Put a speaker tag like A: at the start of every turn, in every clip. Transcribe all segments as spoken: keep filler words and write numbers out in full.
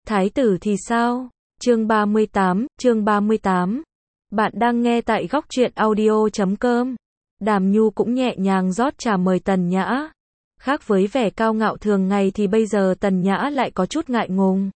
A: Thái tử thì sao? Chương ba mươi tám, chương ba mươi tám. Bạn đang nghe tại góc truyện audio chấm com. Đàm Nhu cũng nhẹ nhàng rót trà mời Tần Nhã. Khác với vẻ cao ngạo thường ngày thì bây giờ Tần Nhã lại có chút ngại ngùng.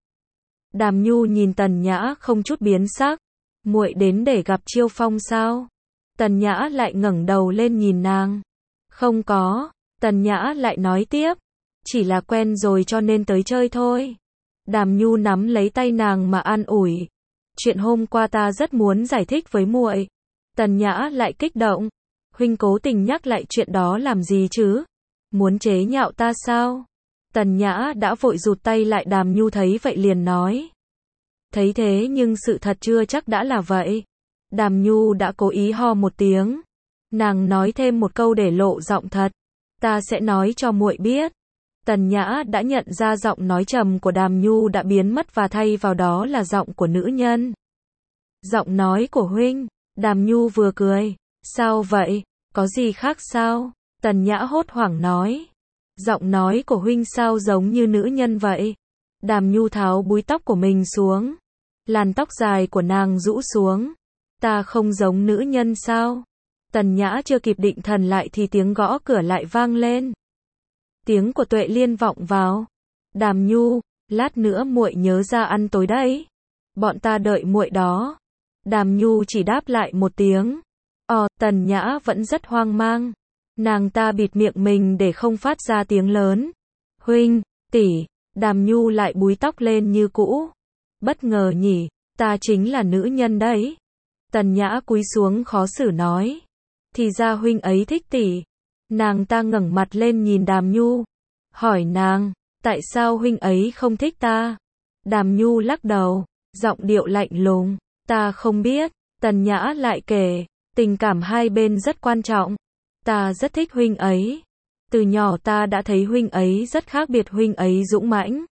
A: Đàm Nhu nhìn Tần Nhã không chút biến sắc. Muội đến để gặp Chiêu Phong sao? Tần Nhã lại ngẩng đầu lên nhìn nàng. Không có, Tần Nhã lại nói tiếp. Chỉ là quen rồi cho nên tới chơi thôi. Đàm Nhu nắm lấy tay nàng mà an ủi. Chuyện hôm qua ta rất muốn giải thích với muội. Tần Nhã lại kích động. Huynh cố tình nhắc lại chuyện đó làm gì chứ? Muốn chế nhạo ta sao? Tần Nhã đã vội rụt tay lại. Đàm Nhu thấy vậy liền nói. Thấy thế nhưng sự thật chưa chắc đã là vậy. Đàm Nhu đã cố ý ho một tiếng. Nàng nói thêm một câu để lộ giọng thật. Ta sẽ nói cho muội biết. Tần Nhã đã nhận ra giọng nói trầm của Đàm Nhu đã biến mất và thay vào đó là giọng của nữ nhân. Giọng nói của huynh. Đàm Nhu vừa cười. Sao vậy? Có gì khác sao? Tần Nhã hốt hoảng nói. Giọng nói của huynh sao giống như nữ nhân vậy? Đàm Nhu tháo búi tóc của mình xuống. Làn tóc dài của nàng rũ xuống. Ta không giống nữ nhân sao? Tần Nhã chưa kịp định thần lại thì tiếng gõ cửa lại vang lên. Tiếng của Tuệ Liên vọng vào. Đàm Nhu, lát nữa muội nhớ ra ăn tối đấy. Bọn ta đợi muội đó. Đàm Nhu chỉ đáp lại một tiếng. Ồ, Tần Nhã vẫn rất hoang mang. Nàng ta bịt miệng mình để không phát ra tiếng lớn. Huynh, tỷ, Đàm Nhu lại búi tóc lên như cũ. Bất ngờ nhỉ, ta chính là nữ nhân đấy. Tần Nhã cúi xuống khó xử nói. Thì ra huynh ấy thích tỷ. Nàng ta ngẩng mặt lên nhìn Đàm Nhu. Hỏi nàng, tại sao huynh ấy không thích ta? Đàm Nhu lắc đầu, giọng điệu lạnh lùng. Ta không biết. Tần Nhã lại kể, tình cảm hai bên rất quan trọng. Ta rất thích huynh ấy. Từ nhỏ ta đã thấy huynh ấy rất khác biệt. Huynh ấy dũng mãnh,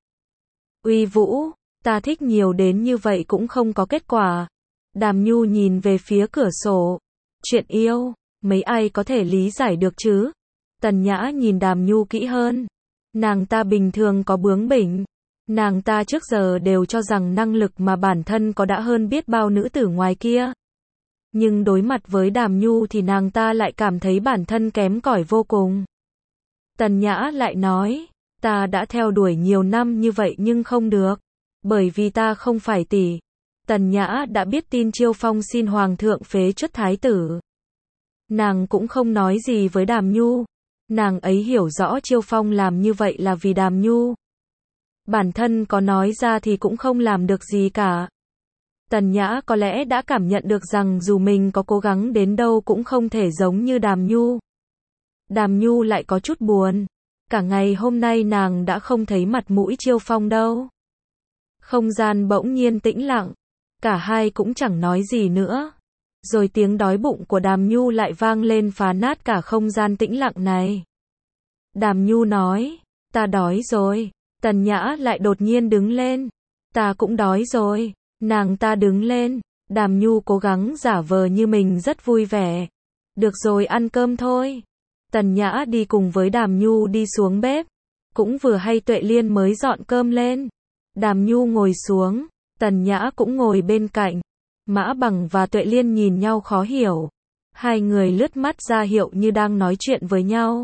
A: uy vũ. Ta thích nhiều đến như vậy cũng không có kết quả. Đàm Nhu nhìn về phía cửa sổ. Chuyện yêu, mấy ai có thể lý giải được chứ? Tần Nhã nhìn Đàm Nhu kỹ hơn. Nàng ta bình thường có bướng bỉnh. Nàng ta trước giờ đều cho rằng năng lực mà bản thân có đã hơn biết bao nữ tử ngoài kia. Nhưng đối mặt với Đàm Nhu thì nàng ta lại cảm thấy bản thân kém cỏi vô cùng. Tần Nhã lại nói, ta đã theo đuổi nhiều năm như vậy nhưng không được. Bởi vì ta không phải tỷ. Tần Nhã đã biết tin Chiêu Phong xin Hoàng thượng phế truất thái tử. Nàng cũng không nói gì với Đàm Nhu. Nàng ấy hiểu rõ Chiêu Phong làm như vậy là vì Đàm Nhu. Bản thân có nói ra thì cũng không làm được gì cả. Tần Nhã có lẽ đã cảm nhận được rằng dù mình có cố gắng đến đâu cũng không thể giống như Đàm Nhu. Đàm Nhu lại có chút buồn. Cả ngày hôm nay nàng đã không thấy mặt mũi Chiêu Phong đâu. Không gian bỗng nhiên tĩnh lặng. Cả hai cũng chẳng nói gì nữa. Rồi tiếng đói bụng của Đàm Nhu lại vang lên phá nát cả không gian tĩnh lặng này. Đàm Nhu nói, ta đói rồi. Tần Nhã lại đột nhiên đứng lên. Ta cũng đói rồi. Nàng ta đứng lên. Đàm Nhu cố gắng giả vờ như mình rất vui vẻ. Được rồi, ăn cơm thôi. Tần Nhã đi cùng với Đàm Nhu đi xuống bếp. Cũng vừa hay Tuệ Liên mới dọn cơm lên. Đàm Nhu ngồi xuống. Tần Nhã cũng ngồi bên cạnh. Mã Bằng và Tuệ Liên nhìn nhau khó hiểu. Hai người lướt mắt ra hiệu như đang nói chuyện với nhau.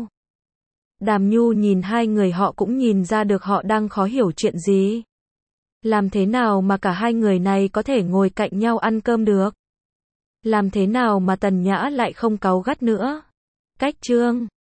A: Đàm Nhu nhìn hai người họ cũng nhìn ra được họ đang khó hiểu chuyện gì. Làm thế nào mà cả hai người này có thể ngồi cạnh nhau ăn cơm được? Làm thế nào mà Tần Nhã lại không cáu gắt nữa? Cách chương